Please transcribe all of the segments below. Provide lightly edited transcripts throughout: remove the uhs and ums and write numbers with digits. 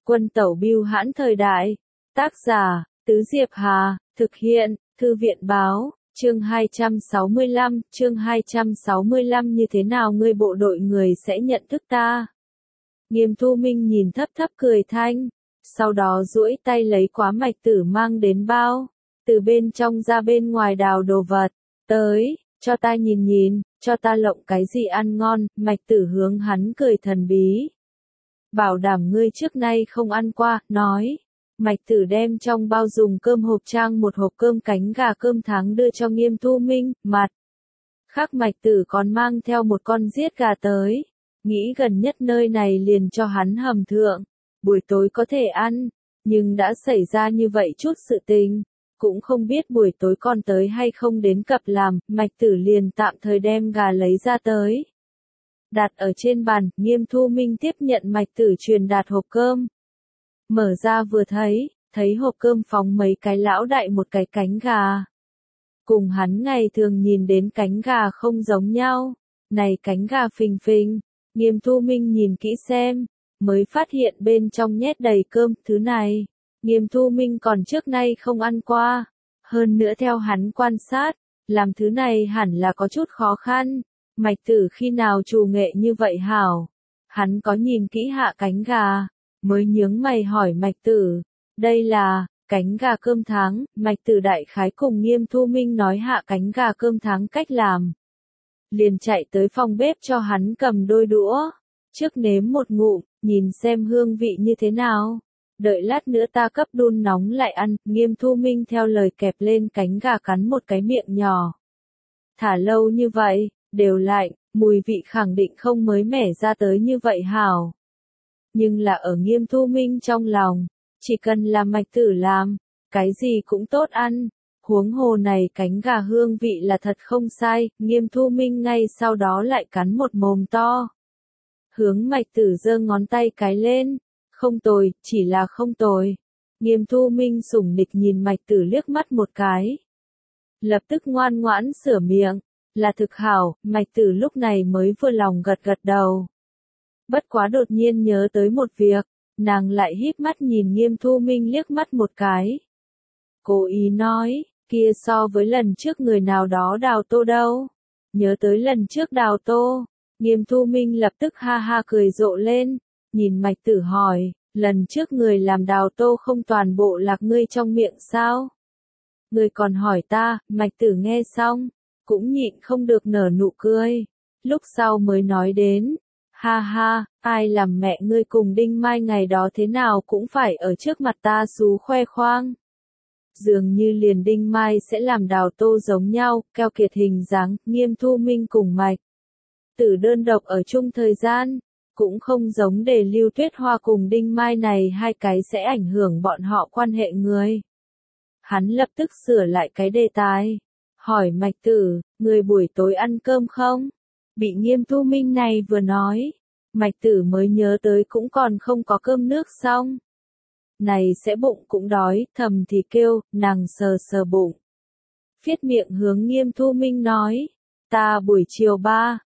Quân tẩu bưu hãn thời đại. Tác giả, Tứ Diệp Hà, thực hiện, Thư viện báo, chương 265, như thế nào ngươi bộ đội người sẽ nhận thức ta? Nghiêm Thu Minh nhìn thấp thấp cười thanh, sau đó duỗi tay lấy quá mạch tử mang đến bao, từ bên trong ra bên ngoài đào đồ vật, tới, cho ta nhìn nhìn, cho ta lộng cái gì ăn ngon, mạch tử hướng hắn cười thần bí. Bảo đảm ngươi trước nay không ăn qua, nói. Mạch tử đem trong bao dùng cơm hộp trang một hộp cơm cánh gà cơm tháng đưa cho Nghiêm Thu Minh, mặt khác mạch tử còn mang theo một con giết gà tới, nghĩ gần nhất nơi này liền cho hắn hầm thượng, buổi tối có thể ăn, nhưng đã xảy ra như vậy chút sự tình, cũng không biết buổi tối còn tới hay không đến cập làm, mạch tử liền tạm thời đem gà lấy ra tới. Đặt ở trên bàn, Nghiêm Thu Minh tiếp nhận mạch tử truyền đạt hộp cơm. Mở ra vừa thấy hộp cơm phóng mấy cái lão đại một cái cánh gà. Cùng hắn ngày thường nhìn đến cánh gà không giống nhau. Này cánh gà phình phình, Nghiêm Thu Minh nhìn kỹ xem, mới phát hiện bên trong nhét đầy cơm, thứ này. Nghiêm Thu Minh còn trước nay không ăn qua. Hơn nữa theo hắn quan sát, làm thứ này hẳn là có chút khó khăn. Mạch tử khi nào trù nghệ như vậy hảo? Hắn có nhìn kỹ hạ cánh gà, mới nhướng mày hỏi mạch tử, đây là cánh gà cơm tháng, mạch tử đại khái cùng Nghiêm Thu Minh nói hạ cánh gà cơm tháng cách làm. Liền chạy tới phòng bếp cho hắn cầm đôi đũa, trước nếm một ngụm, nhìn xem hương vị như thế nào. Đợi lát nữa ta cấp đun nóng lại ăn, Nghiêm Thu Minh theo lời kẹp lên cánh gà cắn một cái miệng nhỏ. Thả lâu như vậy, đều lạnh, mùi vị khẳng định không mới mẻ ra tới như vậy hảo. Nhưng là ở Nghiêm Thu Minh trong lòng, chỉ cần là mạch tử làm, cái gì cũng tốt ăn. Huống hồ này cánh gà hương vị là thật không sai, Nghiêm Thu Minh ngay sau đó lại cắn một mồm to. Hướng mạch tử giơ ngón tay cái lên, không tồi, chỉ là không tồi. Nghiêm Thu Minh sủng nịch nhìn mạch tử liếc mắt một cái. Lập tức ngoan ngoãn sửa miệng, là thực hảo, mạch tử lúc này mới vừa lòng gật gật đầu. Bất quá đột nhiên nhớ tới một việc, nàng lại híp mắt nhìn Nghiêm Thu Minh liếc mắt một cái. Cố ý nói, kia so với lần trước người nào đó đào tô đâu. Nhớ tới lần trước đào tô, Nghiêm Thu Minh lập tức ha ha cười rộ lên, nhìn mạch tử hỏi, lần trước người làm đào tô không toàn bộ lạc ngươi trong miệng sao? Ngươi còn hỏi ta, mạch tử nghe xong, cũng nhịn không được nở nụ cười, lúc sau mới nói đến. Ha ha, ai làm mẹ ngươi cùng Đinh Mai ngày đó thế nào cũng phải ở trước mặt ta xú khoe khoang. Dường như liền Đinh Mai sẽ làm đào tô giống nhau, keo kiệt hình dáng, Nghiêm Thu Minh cùng mạch tử đơn độc ở chung thời gian, cũng không giống để Lưu Tuyết Hoa cùng Đinh Mai này hai cái sẽ ảnh hưởng bọn họ quan hệ người. Hắn lập tức sửa lại cái đề tài, hỏi mạch tử, người buổi tối ăn cơm không? Bị Nghiêm Thu Minh này vừa nói, mạch tử mới nhớ tới cũng còn không có cơm nước xong. Này sẽ bụng cũng đói, thầm thì kêu, nàng sờ sờ bụng. Phiết miệng hướng Nghiêm Thu Minh nói, ta buổi chiều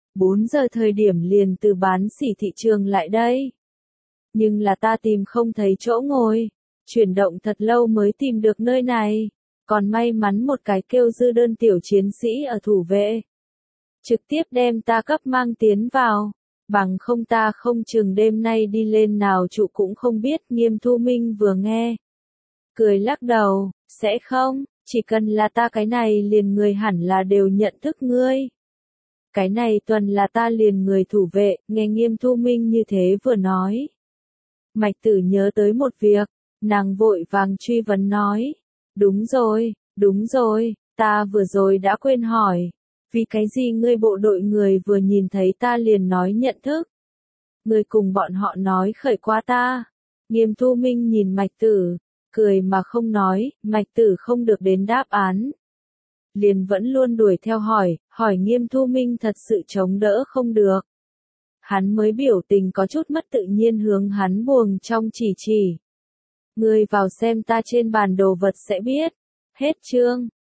4 giờ thời điểm liền từ bán sỉ thị trường lại đây. Nhưng là ta tìm không thấy chỗ ngồi, chuyển động thật lâu mới tìm được nơi này, còn may mắn một cái kêu Dư Đơn tiểu chiến sĩ ở thủ vệ. Trực tiếp đem ta cấp mang tiến vào, bằng không ta không chừng đêm nay đi lên nào trụ cũng không biết. Nghiêm Thu Minh vừa nghe, cười lắc đầu, sẽ không, chỉ cần là ta cái này liền người hẳn là đều nhận thức ngươi. Cái này tuần là ta liền người thủ vệ, nghe Nghiêm Thu Minh như thế vừa nói. Mạch tử nhớ tới một việc, nàng vội vàng truy vấn nói, đúng rồi, ta vừa rồi đã quên hỏi. Vì cái gì ngươi bộ đội người vừa nhìn thấy ta liền nói nhận thức? Ngươi cùng bọn họ nói khởi qua ta. Nghiêm Thu Minh nhìn mạch tử, cười mà không nói, mạch tử không được đến đáp án. Liền vẫn luôn đuổi theo hỏi Nghiêm Thu Minh thật sự chống đỡ không được. Hắn mới biểu tình có chút mất tự nhiên hướng hắn buồng trong chỉ. Ngươi vào xem ta trên bàn đồ vật sẽ biết. Hết chương.